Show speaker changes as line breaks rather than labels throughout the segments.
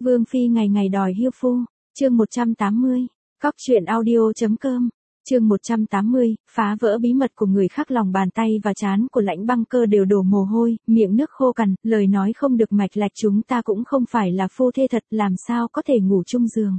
Vương Phi ngày ngày đòi hiêu phu, chương 180, cóc truyện audio.com, chương 180, phá vỡ bí mật của người khác. Lòng bàn tay và trán của Lãnh Băng Cơ đều đổ mồ hôi, miệng nước khô cằn, lời nói không được mạch lạch. Chúng ta cũng không phải là phu thê thật, làm sao có thể ngủ chung giường.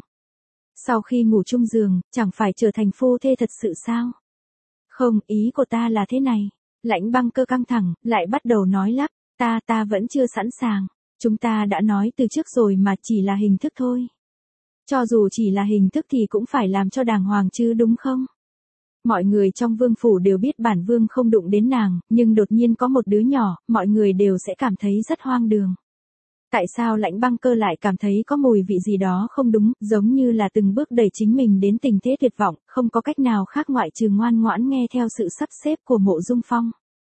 Sau khi ngủ chung giường, chẳng phải trở thành phu thê thật sự sao? Không, ý của ta là thế này. Lãnh Băng Cơ căng thẳng, lại bắt đầu nói lắp, ta vẫn chưa sẵn sàng. Chúng ta đã nói từ trước rồi mà, chỉ là hình thức thôi. Cho dù chỉ là hình thức thì cũng phải làm cho đàng hoàng chứ đúng không? Mọi người trong vương phủ đều biết bản vương không đụng đến nàng, nhưng đột nhiên có một đứa nhỏ, mọi người đều sẽ cảm thấy rất hoang đường. Tại sao Lãnh Băng Cơ lại cảm thấy có mùi vị gì đó không đúng, giống như là từng bước đẩy chính mình đến tình thế tuyệt vọng, không có cách nào khác ngoại trừ ngoan ngoãn nghe theo sự sắp xếp của Mộ Dung Phong.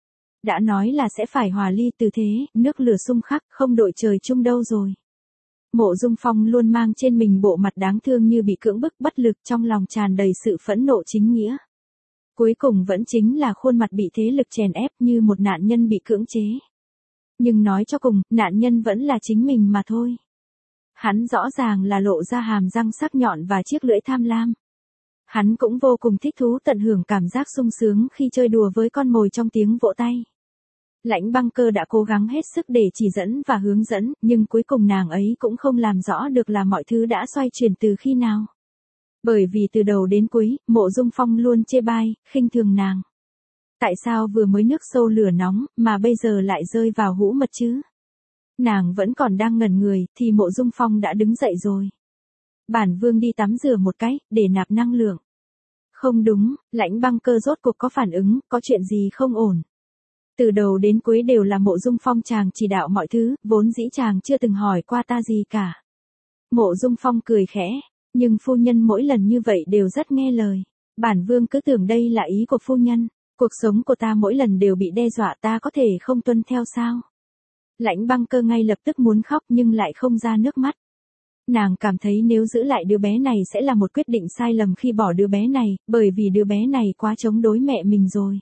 Đã nói là sẽ phải hòa ly từ thế, nước lửa xung khắc, không đội trời chung đâu rồi. Mộ Dung Phong luôn mang trên mình bộ mặt đáng thương như bị cưỡng bức bất lực, trong lòng tràn đầy sự phẫn nộ chính nghĩa. Cuối cùng vẫn chính là khuôn mặt bị thế lực chèn ép như một nạn nhân bị cưỡng chế. Nhưng nói cho cùng, nạn nhân vẫn là chính mình mà thôi. Hắn rõ ràng là lộ ra hàm răng sắc nhọn và chiếc lưỡi tham lam. Hắn cũng vô cùng thích thú tận hưởng cảm giác sung sướng khi chơi đùa với con mồi trong tiếng vỗ tay. Lãnh Băng Cơ đã cố gắng hết sức để chỉ dẫn và hướng dẫn, nhưng cuối cùng nàng ấy cũng không làm rõ được là mọi thứ đã xoay chuyển từ khi nào. Bởi vì từ đầu đến cuối, Mộ Dung Phong luôn chê bai, khinh thường nàng. Tại sao vừa mới nước sâu lửa nóng, mà bây giờ lại rơi vào hũ mật chứ? Nàng vẫn còn đang ngẩn người, thì Mộ Dung Phong đã đứng dậy rồi. Bản vương đi tắm rửa một cái, để nạp năng lượng. Không đúng, Lãnh Băng Cơ rốt cuộc có phản ứng, có chuyện gì không ổn. Từ đầu đến cuối đều là Mộ Dung Phong chàng chỉ đạo mọi thứ, vốn dĩ chàng chưa từng hỏi qua ta gì cả. Mộ Dung Phong cười khẽ, nhưng phu nhân mỗi lần như vậy đều rất nghe lời. Bản vương cứ tưởng đây là ý của phu nhân. Cuộc sống của ta mỗi lần đều bị đe dọa, ta có thể không tuân theo sao? Lãnh Băng Cơ ngay lập tức muốn khóc nhưng lại không ra nước mắt. Nàng cảm thấy nếu giữ lại đứa bé này sẽ là một quyết định sai lầm khi bỏ đứa bé này, bởi vì đứa bé này quá chống đối mẹ mình rồi.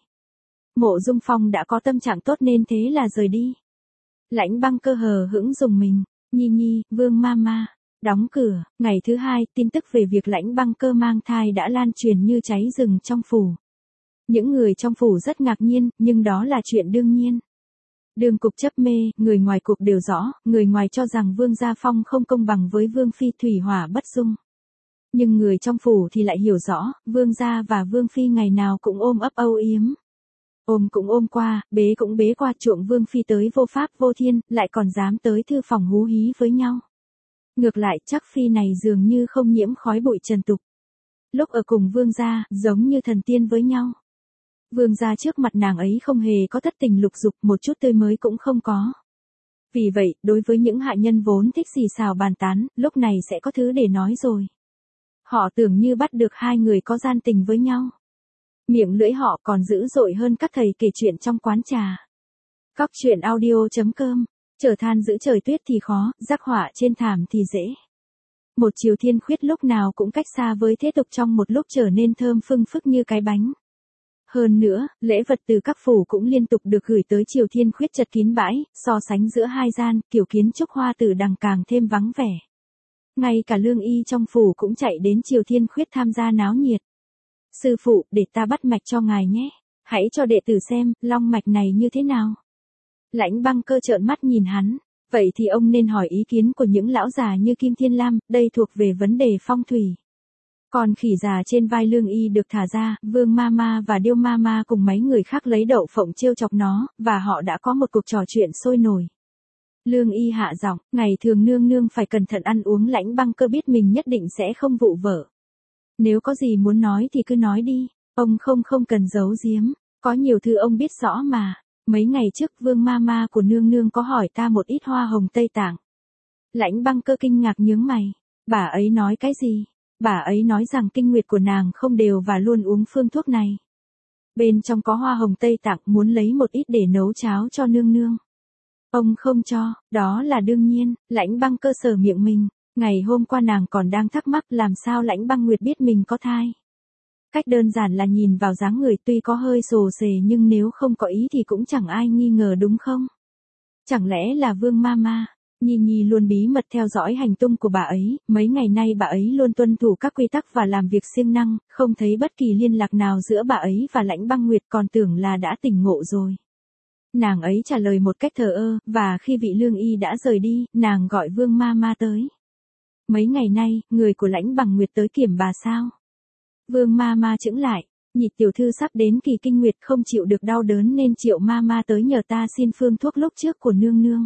Mộ Dung Phong đã có tâm trạng tốt nên thế là rời đi. Lãnh Băng Cơ hờ hững dùng mình, Nhi, Vương Mama. Đóng cửa, ngày thứ hai, tin tức về việc Lãnh Băng Cơ mang thai đã lan truyền như cháy rừng trong phủ. Những người trong phủ rất ngạc nhiên, nhưng đó là chuyện đương nhiên. Đường cục chấp mê, người ngoài cục đều rõ, người ngoài cho rằng Vương Gia Phong không công bằng với Vương Phi thủy hỏa bất dung. Nhưng người trong phủ thì lại hiểu rõ, Vương Gia và Vương Phi ngày nào cũng ôm ấp âu yếm. Ôm cũng ôm qua, bế cũng bế qua, chuộng Vương Phi tới vô pháp vô thiên, lại còn dám tới thư phòng hú hí với nhau. Ngược lại, chắc Phi này dường như không nhiễm khói bụi trần tục. Lúc ở cùng Vương Gia, giống như thần tiên với nhau. Vương Gia trước mặt nàng ấy không hề có thất tình lục dục, một chút tươi mới cũng không có. Vì vậy, đối với những hạ nhân vốn thích xì xào bàn tán, lúc này sẽ có thứ để nói rồi. Họ tưởng như bắt được hai người có gian tình với nhau. Miệng lưỡi họ còn dữ dội hơn các thầy kể chuyện trong quán trà. Cóc truyện audio.com, trở than giữ trời tuyết thì khó, rắc họa trên thảm thì dễ. Một chiều thiên khuyết lúc nào cũng cách xa với thế tục, trong một lúc trở nên thơm phưng phức như cái bánh. Hơn nữa, lễ vật từ các phủ cũng liên tục được gửi tới Triều Thiên Khuyết chật kín bãi, so sánh giữa hai gian, kiểu kiến trúc hoa tử đằng càng thêm vắng vẻ. Ngay cả lương y trong phủ cũng chạy đến Triều Thiên Khuyết tham gia náo nhiệt. Sư phụ, để ta bắt mạch cho ngài nhé. Hãy cho đệ tử xem, long mạch này như thế nào. Lãnh Băng Cơ trợn mắt nhìn hắn. Vậy thì ông nên hỏi ý kiến của những lão già như Kim Thiên Lam, đây thuộc về vấn đề phong thủy. Còn khỉ già trên vai lương y được thả ra, Vương Mama và Điêu Mama cùng mấy người khác lấy đậu phộng trêu chọc nó, và họ đã có một cuộc trò chuyện sôi nổi. Lương y hạ giọng, ngày thường nương nương phải cẩn thận ăn uống. Lãnh Băng Cơ biết mình nhất định sẽ không vụ vỡ. Nếu có gì muốn nói thì cứ nói đi, ông không cần giấu giếm, có nhiều thứ ông biết rõ mà. Mấy ngày trước Vương Mama của nương nương có hỏi ta một ít hoa hồng Tây Tạng. Lãnh Băng Cơ kinh ngạc nhướng mày, bà ấy nói cái gì? Bà ấy nói rằng kinh nguyệt của nàng không đều và luôn uống phương thuốc này. Bên trong có hoa hồng Tây Tạng, muốn lấy một ít để nấu cháo cho nương nương. Ông không cho, đó là đương nhiên. Lãnh Băng Cơ sờ miệng mình, ngày hôm qua nàng còn đang thắc mắc làm sao Lãnh Băng Nguyệt biết mình có thai. Cách đơn giản là nhìn vào dáng người tuy có hơi xồ xề nhưng nếu không có ý thì cũng chẳng ai nghi ngờ đúng không? Chẳng lẽ là Vương Mama? Nhi Nhi luôn bí mật theo dõi hành tung của bà ấy, mấy ngày nay bà ấy luôn tuân thủ các quy tắc và làm việc siêng năng, không thấy bất kỳ liên lạc nào giữa bà ấy và Lãnh Băng Nguyệt, còn tưởng là đã tỉnh ngộ rồi. Nàng ấy trả lời một cách thờ ơ, và khi vị lương y đã rời đi, nàng gọi Vương Ma Ma tới. Mấy ngày nay, người của Lãnh Bằng Nguyệt tới kiểm bà sao? Vương Ma Ma chững lại, Nhị tiểu thư sắp đến kỳ kinh nguyệt không chịu được đau đớn nên Triệu Ma Ma tới nhờ ta xin phương thuốc lúc trước của nương nương.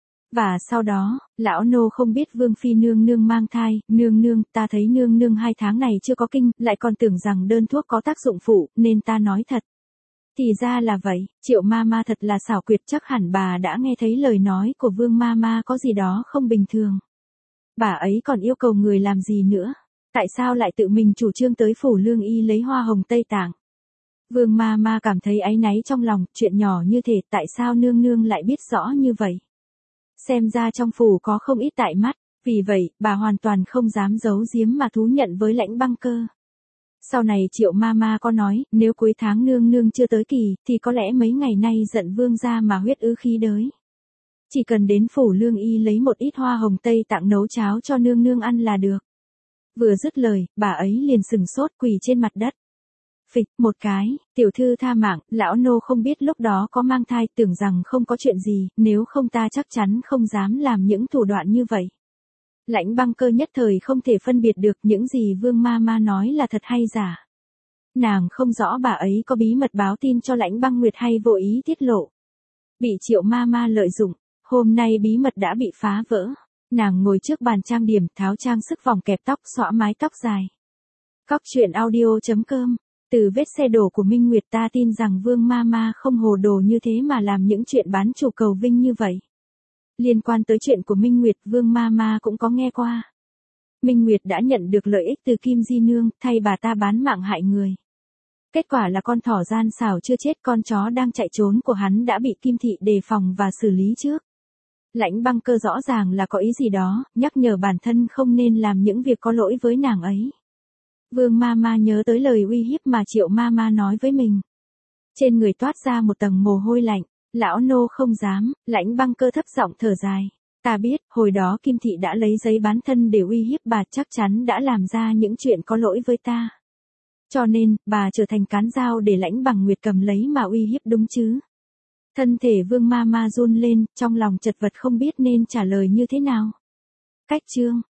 Và sau đó, lão nô không biết Vương Phi nương nương mang thai, nương nương, ta thấy nương nương 2 tháng này chưa có kinh, lại còn tưởng rằng đơn thuốc có tác dụng phụ, nên ta nói thật. Thì ra là vậy, Triệu Ma Ma thật là xảo quyệt, chắc hẳn bà đã nghe thấy lời nói của Vương Ma Ma có gì đó không bình thường. Bà ấy còn yêu cầu người làm gì nữa? Tại sao lại tự mình chủ trương tới phủ lương y lấy hoa hồng Tây Tạng? Vương Ma Ma cảm thấy áy náy trong lòng, chuyện nhỏ như thế tại sao nương nương lại biết rõ như vậy? Xem ra trong phủ có không ít tại mắt, vì vậy, bà hoàn toàn không dám giấu giếm mà thú nhận với Lãnh Băng Cơ. Sau này Triệu Ma Ma có nói, nếu cuối tháng nương nương chưa tới kỳ, thì có lẽ mấy ngày nay giận vương gia mà huyết ứ khí đới. Chỉ cần đến phủ lương y lấy một ít hoa hồng Tây Tạng nấu cháo cho nương nương ăn là được. Vừa dứt lời, bà ấy liền sừng sốt quỳ trên mặt đất. Phịch, một cái, tiểu thư tha mạng, lão nô không biết lúc đó có mang thai, tưởng rằng không có chuyện gì, nếu không ta chắc chắn không dám làm những thủ đoạn như vậy. Lãnh Băng Cơ nhất thời không thể phân biệt được những gì Vương Ma Ma nói là thật hay giả. Nàng không rõ bà ấy có bí mật báo tin cho Lãnh Băng Nguyệt hay vô ý tiết lộ. Bị Triệu Ma Ma lợi dụng, hôm nay bí mật đã bị phá vỡ. Nàng ngồi trước bàn trang điểm, tháo trang sức vòng kẹp tóc, xõa mái tóc dài. Cóc truyện audio.com. Từ vết xe đổ của Minh Nguyệt ta tin rằng Vương Ma Ma không hồ đồ như thế mà làm những chuyện bán chủ cầu vinh như vậy. Liên quan tới chuyện của Minh Nguyệt, Vương Ma Ma cũng có nghe qua. Minh Nguyệt đã nhận được lợi ích từ Kim Di Nương, thay bà ta bán mạng hại người. Kết quả là con thỏ gian xảo chưa chết, con chó đang chạy trốn của hắn đã bị Kim Thị đề phòng và xử lý trước. Lãnh Băng Cơ rõ ràng là có ý gì đó, nhắc nhở bản thân không nên làm những việc có lỗi với nàng ấy. Vương Ma Ma nhớ tới lời uy hiếp mà Triệu Ma Ma nói với mình. Trên người toát ra một tầng mồ hôi lạnh, lão nô không dám, Lãnh Băng Cơ thấp giọng thở dài. Ta biết, hồi đó Kim Thị đã lấy giấy bán thân để uy hiếp bà, chắc chắn đã làm ra những chuyện có lỗi với ta. Cho nên, bà trở thành cán dao để Lãnh Bằng Nguyệt cầm lấy mà uy hiếp đúng chứ. Thân thể Vương Ma Ma run lên, trong lòng chật vật không biết nên trả lời như thế nào. Cách chương